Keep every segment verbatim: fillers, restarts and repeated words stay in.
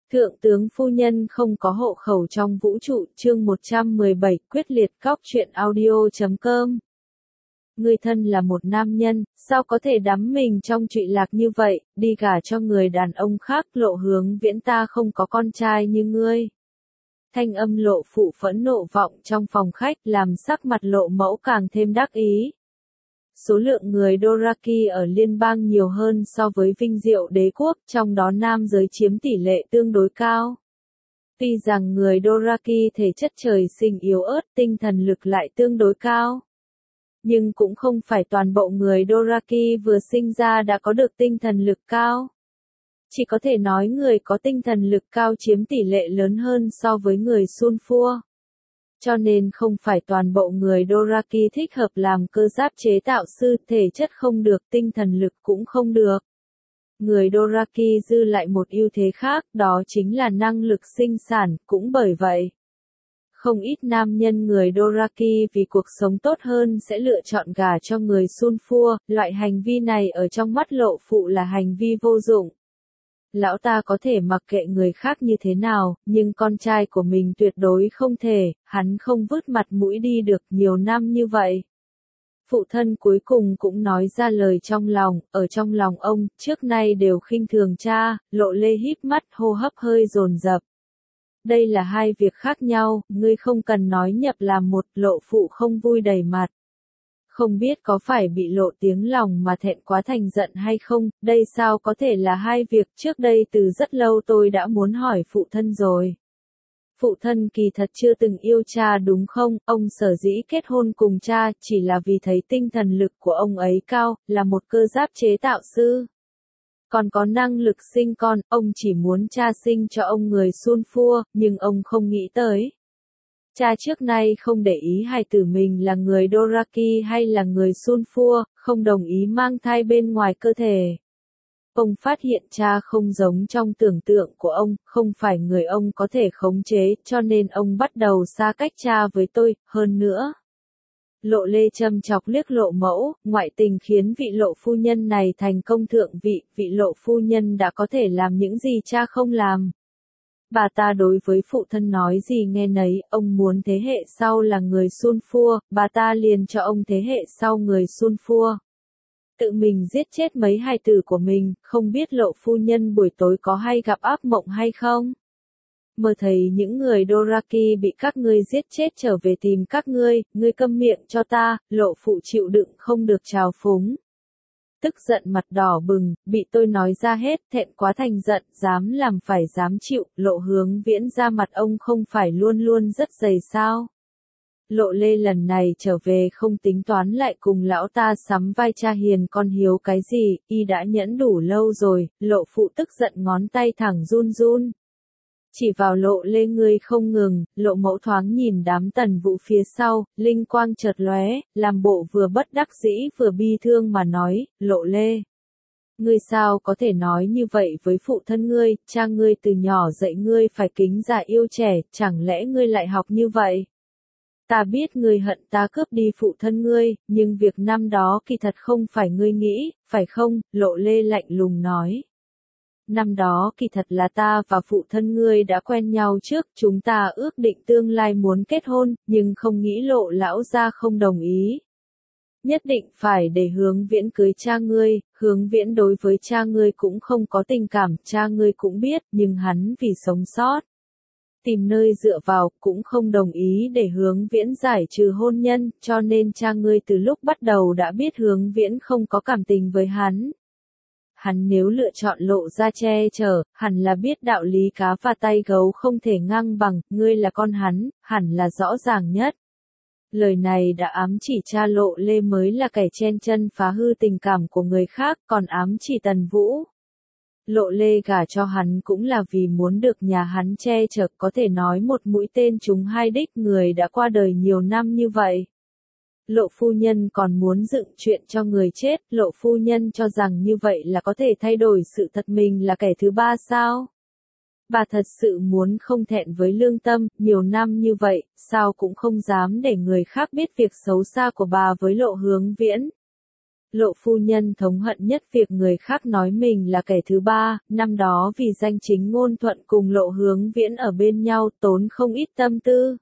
Thượng tướng phu nhân không có hộ khẩu trong vũ trụ, chương một trăm mười bảy, quyết liệt cóc truyện audio chấm com. Ngươi thân là một nam nhân, sao có thể đắm mình trong trụy lạc như vậy, đi gả cho người đàn ông khác. Lộ Hướng Viễn, ta không có con trai như ngươi. Thanh âm Lộ phụ phẫn nộ vọng trong phòng khách, làm sắc mặt Lộ mẫu càng thêm đắc ý. Số lượng người Doraki ở liên bang nhiều hơn so với Vinh Diệu đế quốc, trong đó nam giới chiếm tỷ lệ tương đối cao. Tuy rằng người Doraki thể chất trời sinh yếu ớt, tinh thần lực lại tương đối cao. Nhưng cũng không phải toàn bộ người Doraki vừa sinh ra đã có được tinh thần lực cao. Chỉ có thể nói người có tinh thần lực cao chiếm tỷ lệ lớn hơn so với người Sunfua. Cho nên không phải toàn bộ người Doraki thích hợp làm cơ giáp chế tạo sư, thể chất không được, tinh thần lực cũng không được. Người Doraki dư lại một ưu thế khác, đó chính là năng lực sinh sản, cũng bởi vậy. Không ít nam nhân người Doraki vì cuộc sống tốt hơn sẽ lựa chọn gả cho người Sunfua, loại hành vi này ở trong mắt Lộ phụ là hành vi vô dụng. Lão ta có thể mặc kệ người khác như thế nào, nhưng con trai của mình tuyệt đối không thể, hắn không vứt mặt mũi đi được nhiều năm như vậy. Phụ thân cuối cùng cũng nói ra lời trong lòng, ở trong lòng ông, trước nay đều khinh thường cha. Lộ Lê híp mắt, hô hấp hơi dồn dập. Đây là hai việc khác nhau, ngươi không cần nói nhập làm một. Lộ phụ không vui đầy mặt. Không biết có phải bị lộ tiếng lòng mà thẹn quá thành giận hay không, đây sao có thể là hai việc, trước đây từ rất lâu tôi đã muốn hỏi phụ thân rồi. Phụ thân kỳ thật chưa từng yêu cha đúng không, ông sở dĩ kết hôn cùng cha chỉ là vì thấy tinh thần lực của ông ấy cao, là một cơ giáp chế tạo sư. Còn có năng lực sinh con, ông chỉ muốn cha sinh cho ông người Sunfua, nhưng ông không nghĩ tới. Cha trước nay không để ý hài tử mình là người Doraki hay là người Sunfua, không đồng ý mang thai bên ngoài cơ thể. Ông phát hiện cha không giống trong tưởng tượng của ông, không phải người ông có thể khống chế, cho nên ông bắt đầu xa cách cha với tôi, hơn nữa. Lộ Lê châm chọc liếc Lộ mẫu, ngoại tình khiến vị Lộ phu nhân này thành công thượng vị, vị Lộ phu nhân đã có thể làm những gì cha không làm. Bà ta đối với phụ thân nói gì nghe nấy, ông muốn thế hệ sau là người Sunfua, bà ta liền cho ông thế hệ sau người Sunfua. Tự mình giết chết mấy hài tử của mình, không biết Lộ phu nhân buổi tối có hay gặp ác mộng hay không? Mơ thấy những người Doraki bị các ngươi giết chết trở về tìm các ngươi, ngươi câm miệng cho ta. Lộ phụ chịu đựng không được trào phúng. Tức giận mặt đỏ bừng, bị tôi nói ra hết, thẹn quá thành giận, dám làm phải dám chịu. Lộ Hướng Viễn ra mặt ông không phải luôn luôn rất dày sao. Lộ Lê lần này trở về không tính toán lại cùng lão ta sắm vai cha hiền con hiếu cái gì, y đã nhẫn đủ lâu rồi. Lộ phụ tức giận ngón tay thẳng run run. Chỉ vào Lộ Lê ngươi không ngừng. Lộ mẫu thoáng nhìn đám Tần Vũ phía sau, linh quang chợt lóe, làm bộ vừa bất đắc dĩ vừa bi thương mà nói, Lộ Lê. Ngươi sao có thể nói như vậy với phụ thân ngươi, cha ngươi từ nhỏ dạy ngươi phải kính già yêu trẻ, chẳng lẽ ngươi lại học như vậy? Ta biết ngươi hận ta cướp đi phụ thân ngươi, nhưng việc năm đó kỳ thật không phải ngươi nghĩ, phải không? Lộ Lê lạnh lùng nói. Năm đó kỳ thật là ta và phụ thân ngươi đã quen nhau trước, chúng ta ước định tương lai muốn kết hôn, nhưng không nghĩ Lộ lão gia không đồng ý. Nhất định phải để Hướng Viễn cưới cha ngươi. Hướng Viễn đối với cha ngươi cũng không có tình cảm, cha ngươi cũng biết, nhưng hắn vì sống sót, tìm nơi dựa vào, cũng không đồng ý để Hướng Viễn giải trừ hôn nhân, cho nên cha ngươi từ lúc bắt đầu đã biết Hướng Viễn không có cảm tình với hắn. Hắn nếu lựa chọn Lộ ra che chở, hẳn là biết đạo lý cá và tay gấu không thể ngang bằng, ngươi là con hắn, hẳn là rõ ràng nhất. Lời này đã ám chỉ cha Lộ Lê mới là kẻ chen chân phá hư tình cảm của người khác, còn ám chỉ Tần Vũ. Lộ Lê gả cho hắn cũng là vì muốn được nhà hắn che chở, có thể nói một mũi tên trúng hai đích, người đã qua đời nhiều năm như vậy. Lộ phu nhân còn muốn dựng chuyện cho người chết, Lộ phu nhân cho rằng như vậy là có thể thay đổi sự thật mình là kẻ thứ ba sao? Bà thật sự muốn không thẹn với lương tâm, nhiều năm như vậy, sao cũng không dám để người khác biết việc xấu xa của bà với Lộ Hướng Viễn. Lộ phu nhân thống hận nhất việc người khác nói mình là kẻ thứ ba, năm đó vì danh chính ngôn thuận cùng Lộ Hướng Viễn ở bên nhau tốn không ít tâm tư.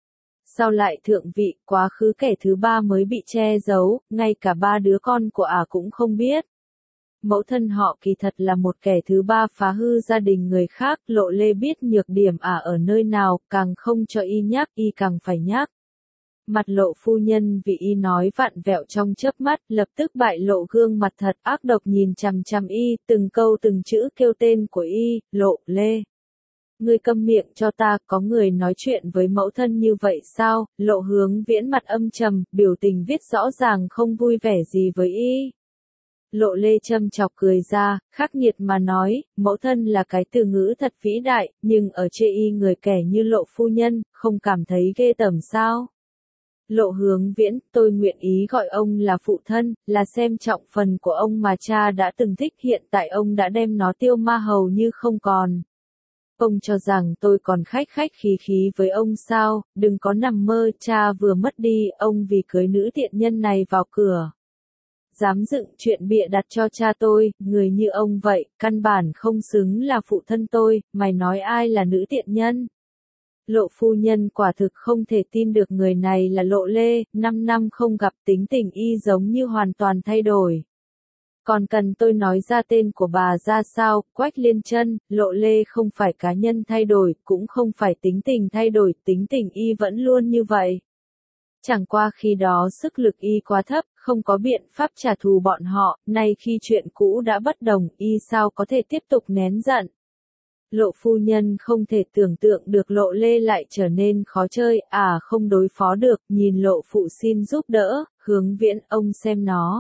Sau lại thượng vị, quá khứ kẻ thứ ba mới bị che giấu, ngay cả ba đứa con của ả cũng không biết. Mẫu thân họ kỳ thật là một kẻ thứ ba phá hư gia đình người khác, Lộ Lê biết nhược điểm ả ở nơi nào, càng không cho y nhắc, y càng phải nhắc. Mặt Lộ phu nhân vì y nói vặn vẹo trong chớp mắt, lập tức bại lộ gương mặt thật ác độc nhìn chằm chằm y, từng câu từng chữ kêu tên của y, Lộ Lê. Ngươi câm miệng cho ta, có người nói chuyện với mẫu thân như vậy sao? Lộ Hướng Viễn mặt âm trầm, biểu tình viết rõ ràng không vui vẻ gì với y. Lộ Lê châm chọc cười ra, khắc nghiệt mà nói, mẫu thân là cái từ ngữ thật vĩ đại, nhưng ở chê y người kẻ như Lộ phu nhân, không cảm thấy ghê tởm sao? Lộ Hướng Viễn, tôi nguyện ý gọi ông là phụ thân, là xem trọng phần của ông mà cha đã từng thích, hiện tại ông đã đem nó tiêu ma hầu như không còn. Ông cho rằng tôi còn khách khách khí khí với ông sao, đừng có nằm mơ, cha vừa mất đi, ông vì cưới nữ tiện nhân này vào cửa. Dám dựng chuyện bịa đặt cho cha tôi, người như ông vậy, căn bản không xứng là phụ thân tôi, mày nói ai là nữ tiện nhân? Lộ phu nhân quả thực không thể tin được người này là Lộ Lê, năm năm không gặp tính tình y giống như hoàn toàn thay đổi. Còn cần tôi nói ra tên của bà ra sao, Quách Liên Chân, Lộ Lê không phải cá nhân thay đổi, cũng không phải tính tình thay đổi, tính tình y vẫn luôn như vậy. Chẳng qua khi đó sức lực y quá thấp, không có biện pháp trả thù bọn họ, nay khi chuyện cũ đã bất đồng, y sao có thể tiếp tục nén giận. Lộ phu nhân không thể tưởng tượng được Lộ Lê lại trở nên khó chơi, à không đối phó được, nhìn Lộ phụ xin giúp đỡ, Hướng Viễn, ông xem nó.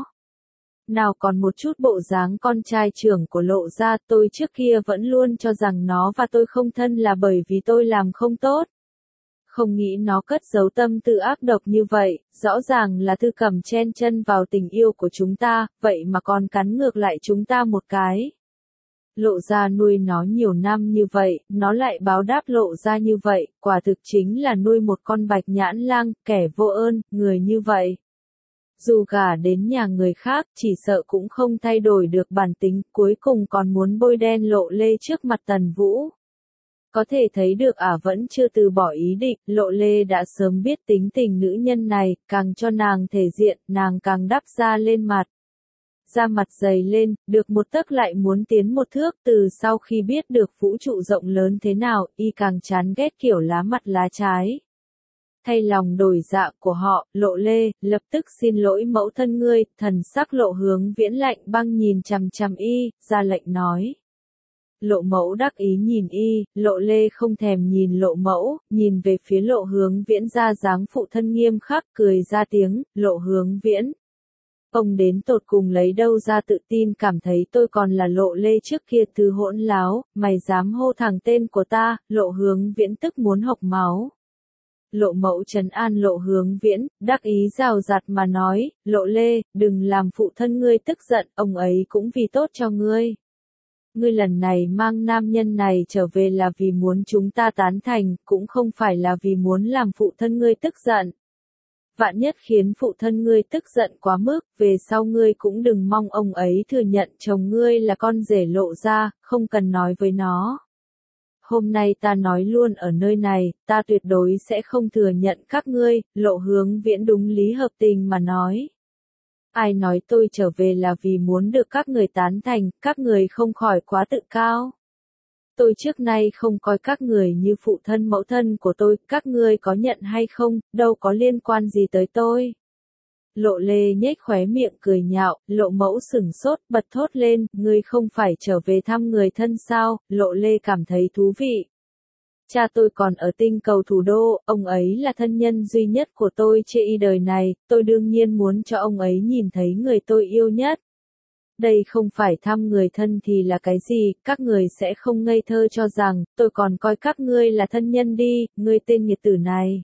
Nào còn một chút bộ dáng con trai trưởng của Lộ gia, tôi trước kia vẫn luôn cho rằng nó và tôi không thân là bởi vì tôi làm không tốt. Không nghĩ nó cất giấu tâm tư ác độc như vậy, rõ ràng là Thư Cầm chen chân vào tình yêu của chúng ta, vậy mà còn cắn ngược lại chúng ta một cái. Lộ gia nuôi nó nhiều năm như vậy, nó lại báo đáp Lộ gia như vậy, quả thực chính là nuôi một con bạch nhãn lang, kẻ vô ơn, người như vậy. Dù gả đến nhà người khác, chỉ sợ cũng không thay đổi được bản tính, cuối cùng còn muốn bôi đen Lộ Lê trước mặt Tần Vũ. Có thể thấy được ả vẫn chưa từ bỏ ý định, Lộ Lê đã sớm biết tính tình nữ nhân này, càng cho nàng thể diện, nàng càng đắp ra lên mặt. Da mặt dày lên, được một tấc lại muốn tiến một thước, từ sau khi biết được vũ trụ rộng lớn thế nào, y càng chán ghét kiểu lá mặt lá trái. Thay lòng đổi dạ của họ, Lộ Lê, lập tức xin lỗi mẫu thân ngươi, thần sắc Lộ Hướng Viễn lạnh băng nhìn chằm chằm y, ra lệnh nói. Lộ mẫu đắc ý nhìn y, Lộ Lê không thèm nhìn Lộ mẫu, nhìn về phía Lộ Hướng Viễn ra dáng phụ thân nghiêm khắc, cười ra tiếng, Lộ Hướng Viễn. Ông đến tột cùng lấy đâu ra tự tin cảm thấy tôi còn là Lộ Lê trước kia thứ hỗn láo, mày dám hô thẳng tên của ta, Lộ Hướng Viễn tức muốn hộc máu. Lộ mẫu trấn an Lộ Hướng Viễn, đắc ý rào rạt mà nói, Lộ Lê, đừng làm phụ thân ngươi tức giận, ông ấy cũng vì tốt cho ngươi. Ngươi lần này mang nam nhân này trở về là vì muốn chúng ta tán thành, cũng không phải là vì muốn làm phụ thân ngươi tức giận. Vạn nhất khiến phụ thân ngươi tức giận quá mức, về sau ngươi cũng đừng mong ông ấy thừa nhận chồng ngươi là con rể Lộ gia, không cần nói với nó. Hôm nay ta nói luôn ở nơi này, ta tuyệt đối sẽ không thừa nhận các ngươi, Lộ Hướng Viễn đúng lý hợp tình mà nói. Ai nói tôi trở về là vì muốn được các người tán thành, các người không khỏi quá tự cao. Tôi trước nay không coi các người như phụ thân mẫu thân của tôi, các ngươi có nhận hay không, đâu có liên quan gì tới tôi. Lộ Lê nhếch khóe miệng cười nhạo, Lộ mẫu sửng sốt, bật thốt lên, ngươi không phải trở về thăm người thân sao, Lộ Lê cảm thấy thú vị. Cha tôi còn ở tinh cầu thủ đô, ông ấy là thân nhân duy nhất của tôi trên y đời này, tôi đương nhiên muốn cho ông ấy nhìn thấy người tôi yêu nhất. Đây không phải thăm người thân thì là cái gì, các người sẽ không ngây thơ cho rằng, tôi còn coi các ngươi là thân nhân đi, ngươi tên nghiệt tử này.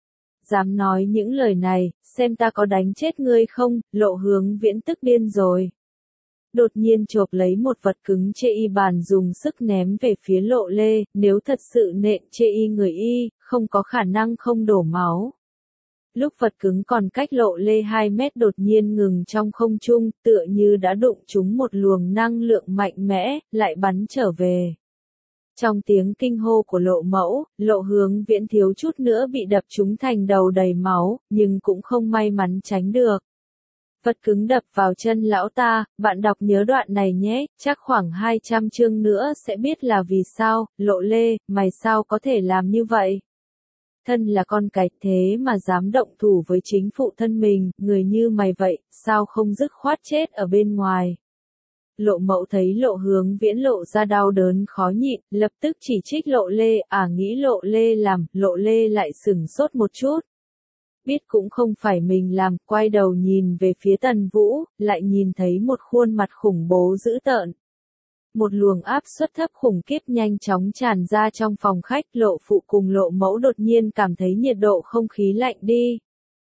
Dám nói những lời này, xem ta có đánh chết ngươi không, Lộ Hướng Viễn tức điên rồi. Đột nhiên chộp lấy một vật cứng chê y bàn dùng sức ném về phía Lộ Lê, nếu thật sự nện chê y người y, không có khả năng không đổ máu. Lúc vật cứng còn cách Lộ Lê hai mét đột nhiên ngừng trong không trung, tựa như đã đụng trúng một luồng năng lượng mạnh mẽ, lại bắn trở về. Trong tiếng kinh hô của Lộ Mẫu, Lộ Hướng Viễn thiếu chút nữa bị đập trúng thành đầu đầy máu, nhưng cũng không may mắn tránh được. Vật cứng đập vào chân lão ta, bạn đọc nhớ đoạn này nhé, chắc khoảng hai trăm chương nữa sẽ biết là vì sao. Lộ Lê, mày sao có thể làm như vậy? Thân là con cái thế mà dám động thủ với chính phụ thân mình, người như mày vậy, sao không dứt khoát chết ở bên ngoài? Lộ Mẫu thấy Lộ Hướng Viễn lộ ra đau đớn khó nhịn, lập tức chỉ trích Lộ Lê, à nghĩ Lộ Lê làm, Lộ Lê lại sửng sốt một chút. Biết cũng không phải mình làm, quay đầu nhìn về phía Tần Vũ, lại nhìn thấy một khuôn mặt khủng bố dữ tợn. Một luồng áp suất thấp khủng khiếp nhanh chóng tràn ra trong phòng khách, Lộ Phụ cùng Lộ Mẫu đột nhiên cảm thấy nhiệt độ không khí lạnh đi.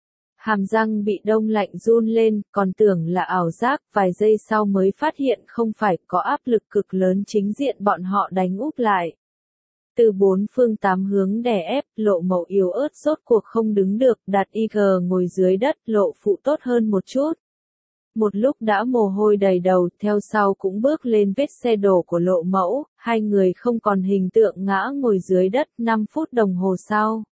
Hàm răng bị đông lạnh run lên, còn tưởng là ảo giác, vài giây sau mới phát hiện không phải, có áp lực cực lớn chính diện bọn họ đánh úp lại. Từ bốn phương tám hướng đè ép, Lộ Mẫu yếu ớt rốt cuộc không đứng được, đặt i giê ngồi dưới đất, Lộ Phụ tốt hơn một chút. Một lúc đã mồ hôi đầy đầu, theo sau cũng bước lên vết xe đổ của Lộ Mẫu, hai người không còn hình tượng ngã ngồi dưới đất, năm phút đồng hồ sau.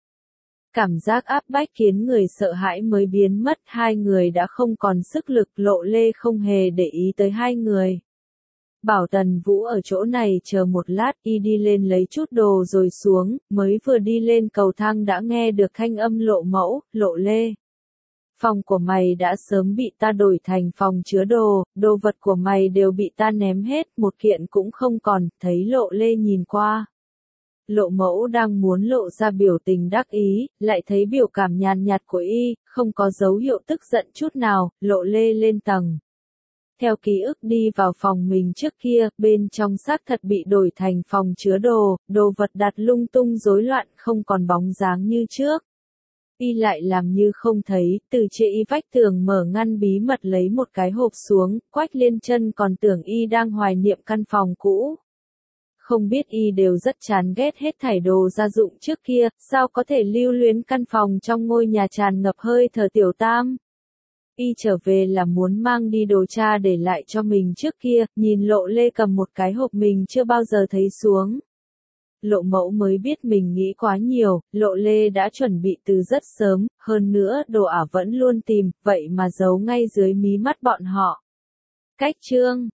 Cảm giác áp bách khiến người sợ hãi mới biến mất, hai người đã không còn sức lực, Lộ Lê không hề để ý tới hai người. Bảo Tần Vũ ở chỗ này chờ một lát, y đi lên lấy chút đồ rồi xuống, mới vừa đi lên cầu thang đã nghe được thanh âm Lộ Mẫu, Lộ Lê. Phòng của mày đã sớm bị ta đổi thành phòng chứa đồ, đồ vật của mày đều bị ta ném hết, một kiện cũng không còn, thấy Lộ Lê nhìn qua. Lộ Mẫu đang muốn lộ ra biểu tình đắc ý, lại thấy biểu cảm nhàn nhạt của y, không có dấu hiệu tức giận chút nào, Lộ Lê lên tầng. Theo ký ức đi vào phòng mình trước kia, bên trong xác thật bị đổi thành phòng chứa đồ, đồ vật đặt lung tung rối loạn không còn bóng dáng như trước. Y lại làm như không thấy, từ trên y vách tường mở ngăn bí mật lấy một cái hộp xuống, Quách Liên Chân còn tưởng y đang hoài niệm căn phòng cũ. Không biết y đều rất chán ghét hết thảy đồ gia dụng trước kia, sao có thể lưu luyến căn phòng trong ngôi nhà tràn ngập hơi thở tiểu tam. Y trở về là muốn mang đi đồ cha để lại cho mình trước kia, nhìn Lộ Lê cầm một cái hộp mình chưa bao giờ thấy xuống. Lộ Mẫu mới biết mình nghĩ quá nhiều, Lộ Lê đã chuẩn bị từ rất sớm, hơn nữa đồ ả vẫn luôn tìm, vậy mà giấu ngay dưới mí mắt bọn họ. Cách chương